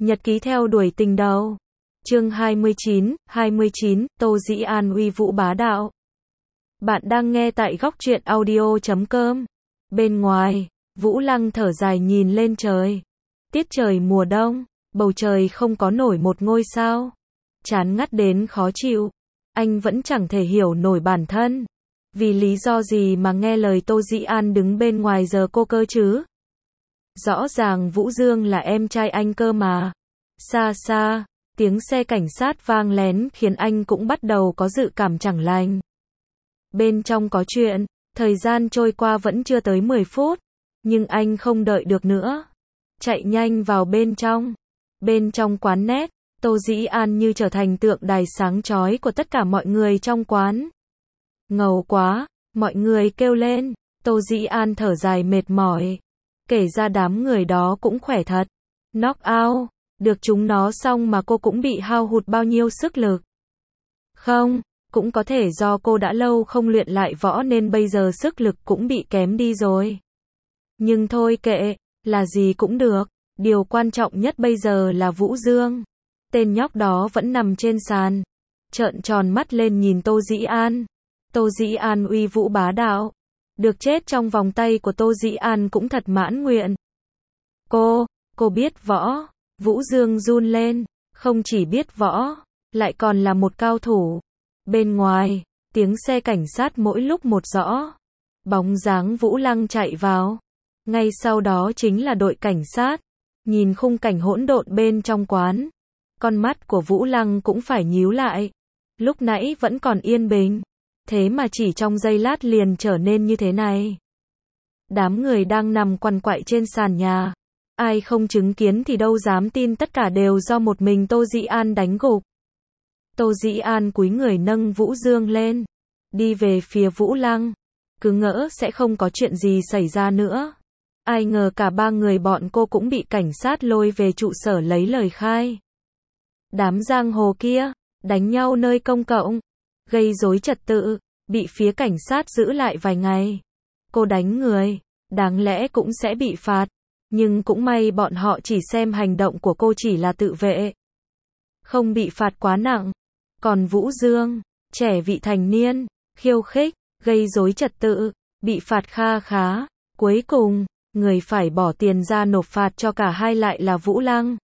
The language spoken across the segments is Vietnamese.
Nhật ký theo đuổi tình đầu. Chương 29, Tô Dĩ An uy vũ bá đạo. Bạn đang nghe tại góc truyện audio.com. Bên ngoài, Vũ Lăng thở dài nhìn lên trời. Tiết trời mùa đông, bầu trời không có nổi một ngôi sao. Chán ngắt đến khó chịu. Anh vẫn chẳng thể hiểu nổi bản thân. Vì lý do gì mà nghe lời Tô Dĩ An đứng bên ngoài giờ cô cơ chứ? Rõ ràng Vũ Dương là em trai anh cơ mà. Xa xa, tiếng xe cảnh sát vang lén khiến anh cũng bắt đầu có dự cảm chẳng lành. Bên trong có chuyện, thời gian trôi qua vẫn chưa tới 10 phút, nhưng anh không đợi được nữa. Chạy nhanh vào bên trong. Bên trong quán net, Tô Dĩ An như trở thành tượng đài sáng chói của tất cả mọi người trong quán. Ngầu quá, mọi người kêu lên. Tô Dĩ An thở dài mệt mỏi. Kể ra đám người đó cũng khỏe thật. Knock out, được chúng nó xong mà cô cũng bị hao hụt bao nhiêu sức lực. Không, cũng có thể do cô đã lâu không luyện lại võ nên bây giờ sức lực cũng bị kém đi rồi. Nhưng thôi kệ, là gì cũng được. Điều quan trọng nhất bây giờ là Vũ Dương. Tên nhóc đó vẫn nằm trên sàn. Trợn tròn mắt lên nhìn Tô Dĩ An. Tô Dĩ An uy vũ bá đạo. Được chết trong vòng tay của Tô Dĩ An cũng thật mãn nguyện. Cô biết võ. Vũ Dương run lên. Không chỉ biết võ, lại còn là một cao thủ. Bên ngoài, tiếng xe cảnh sát mỗi lúc một rõ. Bóng dáng Vũ Lăng chạy vào. Ngay sau đó chính là đội cảnh sát. Nhìn khung cảnh hỗn độn bên trong quán. Con mắt của Vũ Lăng cũng phải nhíu lại. Lúc nãy vẫn còn yên bình. Thế mà chỉ trong giây lát liền trở nên như thế này. Đám người đang nằm quằn quại trên sàn nhà. Ai không chứng kiến thì đâu dám tin tất cả đều do một mình Tô Dĩ An đánh gục. Tô Dĩ An cúi người nâng Vũ Dương lên. Đi về phía Vũ Lăng. Cứ ngỡ sẽ không có chuyện gì xảy ra nữa. Ai ngờ cả ba người bọn cô cũng bị cảnh sát lôi về trụ sở lấy lời khai. Đám giang hồ kia, đánh nhau nơi công cộng, gây rối trật tự, bị phía cảnh sát giữ lại vài ngày. Cô đánh người, đáng lẽ cũng sẽ bị phạt. Nhưng cũng may bọn họ chỉ xem hành động của cô chỉ là tự vệ. Không bị phạt quá nặng. Còn Vũ Dương, trẻ vị thành niên, khiêu khích, gây rối trật tự, bị phạt kha khá. Cuối cùng, người phải bỏ tiền ra nộp phạt cho cả hai lại là Vũ Lăng.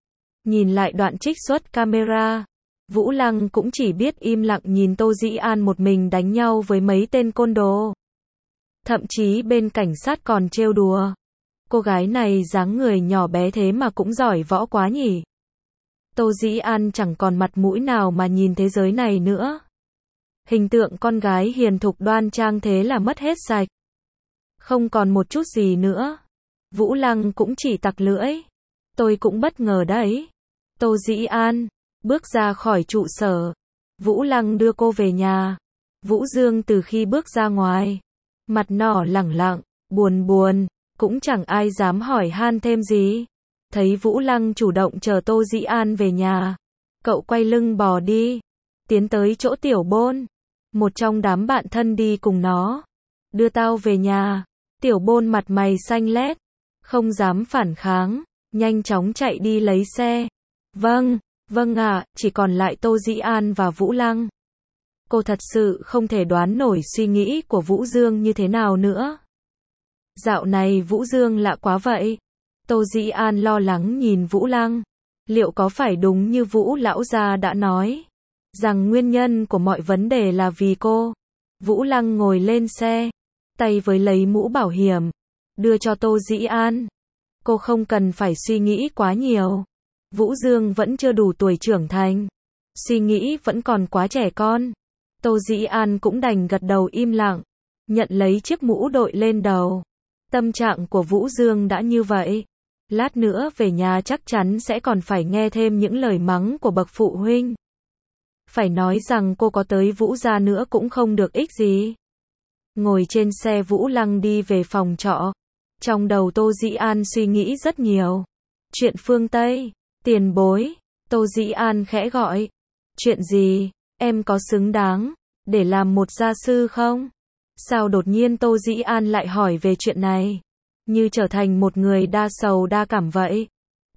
Nhìn lại đoạn trích xuất camera, Vũ Lăng cũng chỉ biết im lặng nhìn Tô Dĩ An một mình đánh nhau với mấy tên côn đồ. Thậm chí bên cảnh sát còn trêu đùa. Cô gái này dáng người nhỏ bé thế mà cũng giỏi võ quá nhỉ. Tô Dĩ An chẳng còn mặt mũi nào mà nhìn thế giới này nữa. Hình tượng con gái hiền thục đoan trang thế là mất hết sạch. Không còn một chút gì nữa. Vũ Lăng cũng chỉ tặc lưỡi. Tôi cũng bất ngờ đấy. Tô Dĩ An bước ra khỏi trụ sở. Vũ Lăng đưa cô về nhà. Vũ Dương từ khi bước ra ngoài, mặt nỏ lẳng lặng, buồn, cũng chẳng ai dám hỏi han thêm gì. Thấy Vũ Lăng chủ động chờ Tô Dĩ An về nhà, cậu quay lưng bò đi, tiến tới chỗ Tiểu Bôn, một trong đám bạn thân đi cùng nó. Đưa tao về nhà. Tiểu Bôn mặt mày xanh lét, không dám phản kháng, nhanh chóng chạy đi lấy xe. Vâng ạ, chỉ còn lại Tô Dĩ An và Vũ Lăng. Cô thật sự không thể đoán nổi suy nghĩ của Vũ Dương như thế nào nữa. Dạo này Vũ Dương lạ quá vậy. Tô Dĩ An lo lắng nhìn Vũ Lăng. Liệu có phải đúng như Vũ lão gia đã nói, rằng nguyên nhân của mọi vấn đề là vì cô? Vũ Lăng ngồi lên xe, tay với lấy mũ bảo hiểm, đưa cho Tô Dĩ An. Cô không cần phải suy nghĩ quá nhiều. Vũ Dương vẫn chưa đủ tuổi trưởng thành. Suy nghĩ vẫn còn quá trẻ con. Tô Dĩ An cũng đành gật đầu im lặng, nhận lấy chiếc mũ đội lên đầu. Tâm trạng của Vũ Dương đã như vậy. Lát nữa về nhà chắc chắn sẽ còn phải nghe thêm những lời mắng của bậc phụ huynh. Phải nói rằng cô có tới Vũ gia nữa cũng không được ích gì. Ngồi trên xe Vũ Lăng đi về phòng trọ. Trong đầu Tô Dĩ An suy nghĩ rất nhiều. Chuyện phương Tây, tiền bối. Tô Dĩ An khẽ gọi. Chuyện gì, em có xứng đáng để làm một gia sư không? Sao đột nhiên Tô Dĩ An lại hỏi về chuyện này? Như trở thành một người đa sầu đa cảm vậy.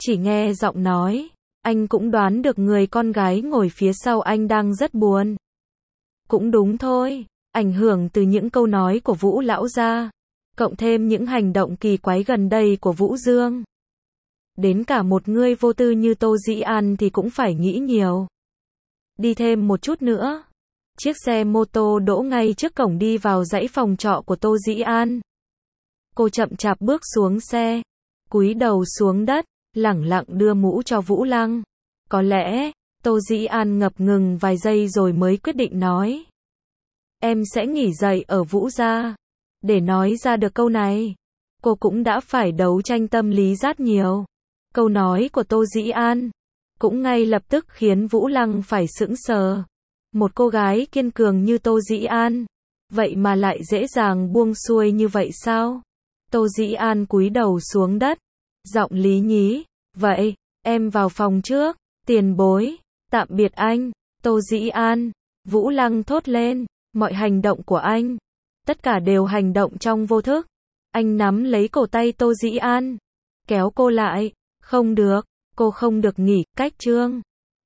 Chỉ nghe giọng nói, anh cũng đoán được người con gái ngồi phía sau anh đang rất buồn. Cũng đúng thôi, ảnh hưởng từ những câu nói của Vũ lão gia, cộng thêm những hành động kỳ quái gần đây của Vũ Dương. Đến cả một người vô tư như Tô Dĩ An thì cũng phải nghĩ nhiều. Đi thêm một chút nữa. Chiếc xe mô tô đỗ ngay trước cổng đi vào dãy phòng trọ của Tô Dĩ An. Cô chậm chạp bước xuống xe, cúi đầu xuống đất, lẳng lặng đưa mũ cho Vũ Lăng. Có lẽ, Tô Dĩ An ngập ngừng vài giây rồi mới quyết định nói. Em sẽ nghỉ dậy ở Vũ gia. Để nói ra được câu này, cô cũng đã phải đấu tranh tâm lý rất nhiều. Câu nói của Tô Dĩ An cũng ngay lập tức khiến Vũ Lăng phải sững sờ. Một cô gái kiên cường như Tô Dĩ An, vậy mà lại dễ dàng buông xuôi như vậy sao? Tô Dĩ An cúi đầu xuống đất, giọng lý nhí, vậy, em vào phòng trước, tiền bối, tạm biệt anh, Tô Dĩ An. Vũ Lăng thốt lên, mọi hành động của anh, tất cả đều hành động trong vô thức. Anh nắm lấy cổ tay Tô Dĩ An, kéo cô lại, không được, cô không được nghỉ cách chương.